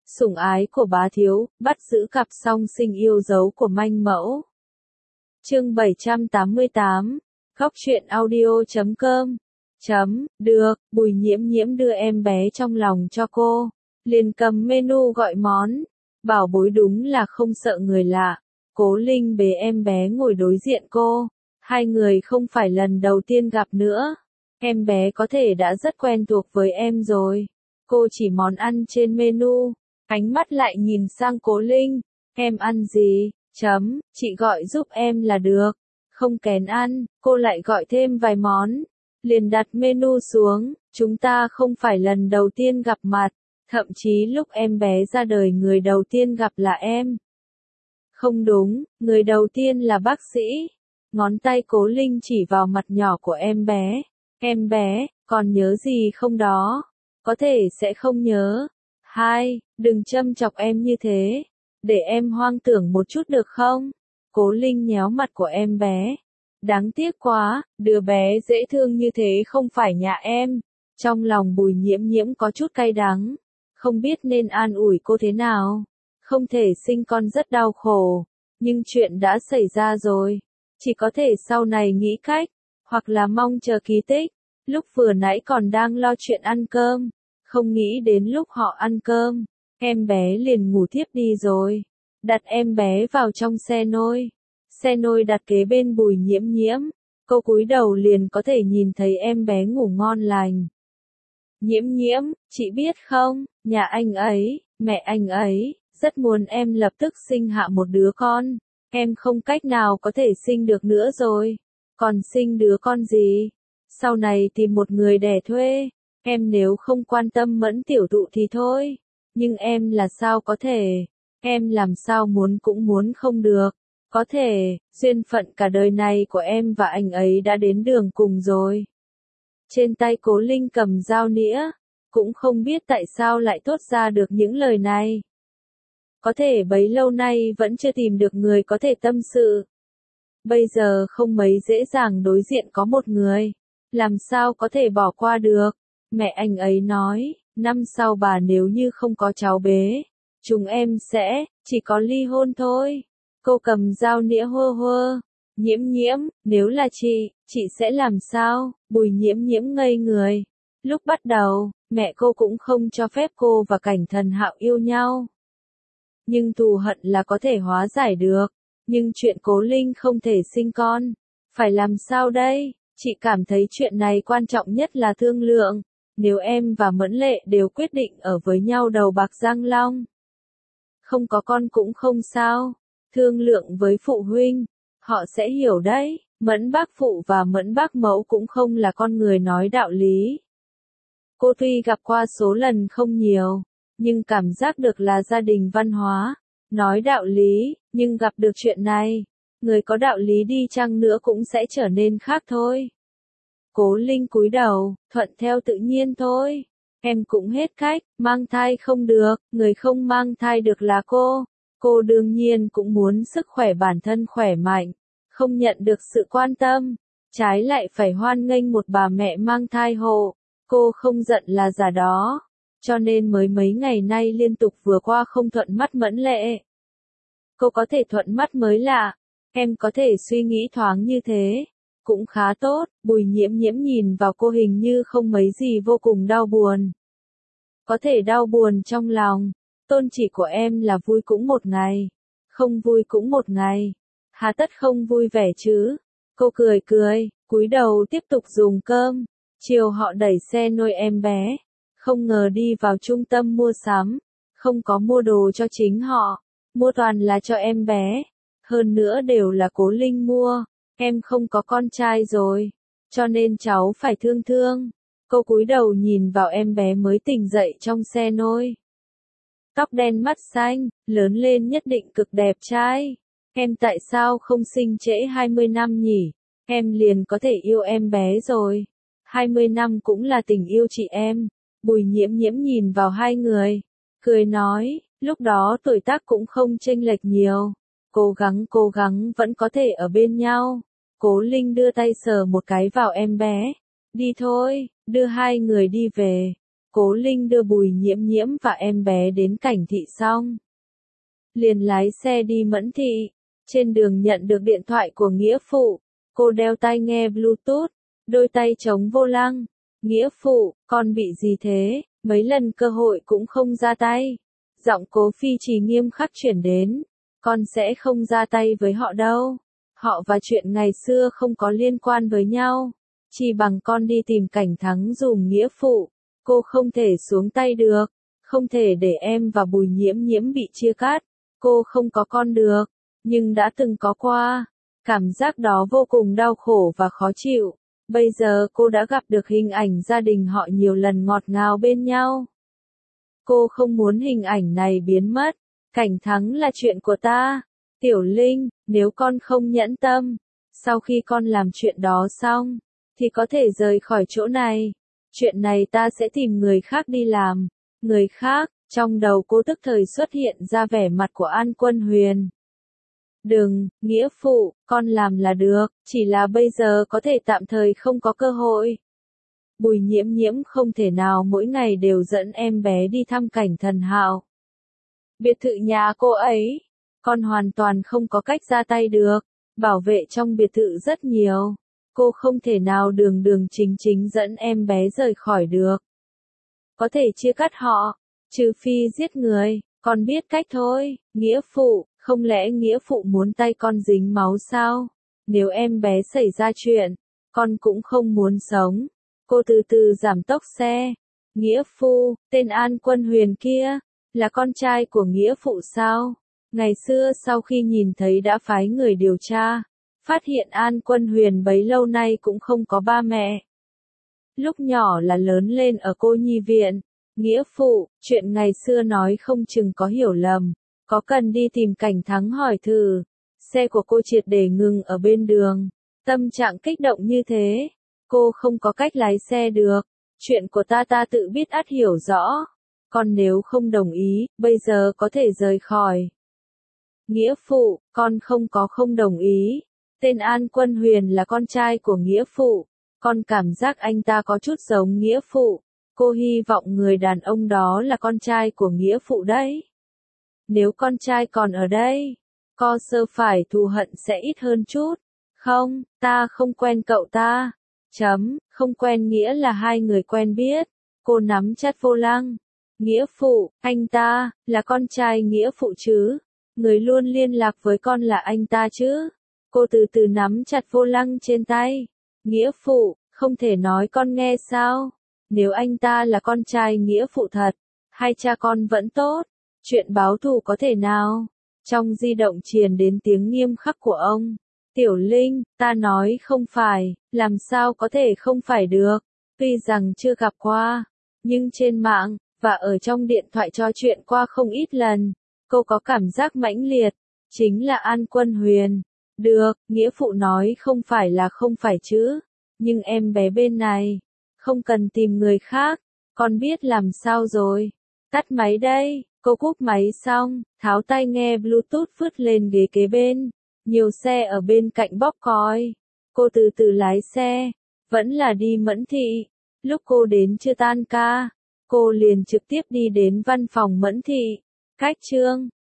Sủng ái của bá thiếu, bắt giữ cặp song sinh yêu dấu của manh mẫu. Chương 788, Góc truyện audio.com. Được, Bùi Nhiễm Nhiễm đưa em bé trong lòng cho cô, liền cầm menu gọi món. Bảo bối đúng là không sợ người lạ. Cố Linh bế em bé ngồi đối diện cô. Hai người không phải lần đầu tiên gặp nữa. Em bé có thể đã rất quen thuộc với em rồi. Cô chỉ món ăn trên menu. Ánh mắt lại nhìn sang Cố Linh. Em ăn gì? Chị gọi giúp em là được. Không kén ăn, cô lại gọi thêm vài món. Liền đặt menu xuống. Chúng ta không phải lần đầu tiên gặp mặt. Thậm chí lúc em bé ra đời người đầu tiên gặp là em. Không đúng, người đầu tiên là bác sĩ. Ngón tay Cố Linh chỉ vào mặt nhỏ của em bé. Em bé, còn nhớ gì không đó? Có thể sẽ không nhớ. Đừng châm chọc em như thế. Để em hoang tưởng một chút được không? Cố Linh nhéo mặt của em bé. Đáng tiếc quá, đứa bé dễ thương như thế không phải nhà em. Trong lòng Bùi Nhiễm Nhiễm có chút cay đắng. Không biết nên an ủi cô thế nào. Không thể sinh con rất đau khổ. Nhưng chuyện đã xảy ra rồi. Chỉ có thể sau này nghĩ cách. Hoặc là mong chờ kỳ tích. Lúc vừa nãy còn đang lo chuyện ăn cơm. Không nghĩ đến lúc họ ăn cơm. Em bé liền ngủ thiếp đi rồi. Đặt em bé vào trong xe nôi. Xe nôi đặt kế bên Bùi Nhiễm Nhiễm. Cô cúi đầu liền có thể nhìn thấy em bé ngủ ngon lành. Nhiễm Nhiễm, chị biết không, nhà anh ấy, mẹ anh ấy, rất muốn em lập tức sinh hạ một đứa con. Em không cách nào có thể sinh được nữa rồi. Còn sinh đứa con gì? Sau này tìm một người đẻ thuê. Em nếu không quan tâm Mẫn tiểu thụ thì thôi. Nhưng em là sao có thể? Em làm sao muốn cũng muốn không được. Có thể, duyên phận cả đời này của em và anh ấy đã đến đường cùng rồi. Trên tay Cố Linh cầm dao nĩa, cũng không biết tại sao lại thốt ra được những lời này. Có thể bấy lâu nay vẫn chưa tìm được người có thể tâm sự. Bây giờ không mấy dễ dàng đối diện có một người. Làm sao có thể bỏ qua được? Mẹ anh ấy nói, năm sau bà nếu như không có cháu bế, chúng em sẽ, chỉ có ly hôn thôi. Cô cầm dao nĩa hơ hơ. Nhiễm Nhiễm, nếu là chị sẽ làm sao? Bùi Nhiễm Nhiễm ngây người. Lúc bắt đầu, mẹ cô cũng không cho phép cô và Cảnh Thần Hạo yêu nhau. Nhưng thù hận là có thể hóa giải được. Nhưng chuyện Cố Linh không thể sinh con. Phải làm sao đây? Chị cảm thấy chuyện này quan trọng nhất là thương lượng. Nếu em và Mẫn Lệ đều quyết định ở với nhau đầu bạc răng long. Không có con cũng không sao. Thương lượng với phụ huynh. Họ sẽ hiểu đấy. Mẫn bác phụ và Mẫn bác mẫu cũng không là con người nói đạo lý. Cô tuy gặp qua số lần không nhiều. Nhưng cảm giác được là gia đình văn hóa. Nói đạo lý, nhưng gặp được chuyện này. Người có đạo lý đi chăng nữa cũng sẽ trở nên khác thôi. Cố Linh cúi đầu, thuận theo tự nhiên thôi. Em cũng hết cách, mang thai không được, người không mang thai được là cô. Cô đương nhiên cũng muốn sức khỏe bản thân khỏe mạnh, không nhận được sự quan tâm. Trái lại phải hoan nghênh một bà mẹ mang thai hộ. Cô không giận là giả đó. Cho nên mới mấy ngày nay liên tục vừa qua không thuận mắt Mẫn Lệ. Cô có thể thuận mắt mới lạ. Em có thể suy nghĩ thoáng như thế. Cũng khá tốt. Bùi Nhiễm Nhiễm nhìn vào cô hình như không mấy gì vô cùng đau buồn. Có thể đau buồn trong lòng. Tôn chỉ của em là vui cũng một ngày. Không vui cũng một ngày. Hà tất không vui vẻ chứ. Cô cười cười, cúi đầu tiếp tục dùng cơm. Chiều họ đẩy xe nôi em bé. Không ngờ đi vào trung tâm mua sắm. Không có mua đồ cho chính họ. Mua toàn là cho em bé. Hơn nữa đều là Cố Linh mua. Em không có con trai rồi. Cho nên cháu phải thương thương. Cô cúi đầu nhìn vào em bé mới tỉnh dậy trong xe nôi. Tóc đen mắt xanh, lớn lên nhất định cực đẹp trai. Em tại sao không sinh trễ 20 năm nhỉ? Em liền có thể yêu em bé rồi. 20 năm cũng là tình yêu chị em. Bùi Nhiễm Nhiễm nhìn vào hai người. Cười nói, lúc đó tuổi tác cũng không chênh lệch nhiều. Cố gắng vẫn có thể ở bên nhau. Cố Linh đưa tay sờ một cái vào em bé. Đi thôi, đưa hai người đi về. Cố Linh đưa Bùi Nhiễm Nhiễm và em bé đến Cảnh Thị xong, liền lái xe đi Mẫn Thị. Trên đường nhận được điện thoại của nghĩa phụ, cô đeo tai nghe Bluetooth, đôi tay chống vô lăng. Nghĩa phụ, con bị gì thế? Mấy lần cơ hội cũng không ra tay. Giọng Cố Phi Trì nghiêm khắc chuyển đến. Con sẽ không ra tay với họ đâu. Họ và chuyện ngày xưa không có liên quan với nhau. Chỉ bằng con đi tìm Cảnh Thắng dùm nghĩa phụ. Cô không thể xuống tay được. Không thể để em và Bùi Nhiễm Nhiễm bị chia cắt. Cô không có con được. Nhưng đã từng có qua. Cảm giác đó vô cùng đau khổ và khó chịu. Bây giờ cô đã gặp được hình ảnh gia đình họ nhiều lần ngọt ngào bên nhau. Cô không muốn hình ảnh này biến mất. Cảnh Thắng là chuyện của ta. Tiểu Linh, nếu con không nhẫn tâm, sau khi con làm chuyện đó xong, thì có thể rời khỏi chỗ này. Chuyện này ta sẽ tìm người khác đi làm. Người khác, trong đầu cô tức thời xuất hiện ra vẻ mặt của An Quân Huyền. Đừng, nghĩa phụ, con làm là được, chỉ là bây giờ có thể tạm thời không có cơ hội. Bùi Nhiễm Nhiễm không thể nào mỗi ngày đều dẫn em bé đi thăm Cảnh Thần Hạo. Biệt thự nhà cô ấy, con hoàn toàn không có cách ra tay được, bảo vệ trong biệt thự rất nhiều. Cô không thể nào đường đường chính chính dẫn em bé rời khỏi được. Có thể chia cắt họ, trừ phi giết người, con biết cách thôi, nghĩa phụ. Không lẽ nghĩa phụ muốn tay con dính máu sao? Nếu em bé xảy ra chuyện, con cũng không muốn sống. Cô từ từ giảm tốc xe. Nghĩa phụ, tên An Quân Huyền kia, là con trai của nghĩa phụ sao? Ngày xưa sau khi nhìn thấy đã phái người điều tra, phát hiện An Quân Huyền bấy lâu nay cũng không có ba mẹ. Lúc nhỏ là lớn lên ở cô nhi viện. Nghĩa phụ, chuyện ngày xưa nói không chừng có hiểu lầm. Có cần đi tìm Cảnh Thắng hỏi thử. Xe của cô triệt để ngừng ở bên đường. Tâm trạng kích động như thế. Cô không có cách lái xe được. Chuyện của ta tự biết ắt hiểu rõ. Còn nếu không đồng ý, bây giờ có thể rời khỏi. Nghĩa phụ, con không đồng ý. Tên An Quân Huyền là con trai của nghĩa phụ. Con cảm giác anh ta có chút giống nghĩa phụ. Cô hy vọng người đàn ông đó là con trai của nghĩa phụ đấy. Nếu con trai còn ở đây, co sơ phải thù hận sẽ ít hơn chút. Không, ta không quen cậu ta. Không quen nghĩa là hai người quen biết. Cô nắm chặt vô lăng. Nghĩa phụ, anh ta, là con trai nghĩa phụ chứ. Người luôn liên lạc với con là anh ta chứ. Cô từ từ nắm chặt vô lăng trên tay. Nghĩa phụ, không thể nói con nghe sao. Nếu anh ta là con trai nghĩa phụ thật, hai cha con vẫn tốt. Chuyện báo thù có thể nào? Trong di động truyền đến tiếng nghiêm khắc của ông. Tiểu Linh, ta nói không phải, làm sao có thể không phải được. Tuy rằng chưa gặp qua, nhưng trên mạng, và ở trong điện thoại trò chuyện qua không ít lần, cô có cảm giác mãnh liệt, chính là An Quân Huyền. Được, nghĩa phụ nói không phải là không phải chứ, nhưng em bé bên này, không cần tìm người khác, con biết làm sao rồi. Tắt máy đây. Cô cúp máy xong, tháo tai nghe Bluetooth vứt lên ghế kế bên. Nhiều xe ở bên cạnh bóp còi. Cô từ từ lái xe. Vẫn là đi Mẫn Thị. Lúc cô đến chưa tan ca, cô liền trực tiếp đi đến văn phòng Mẫn Thị. Cách chương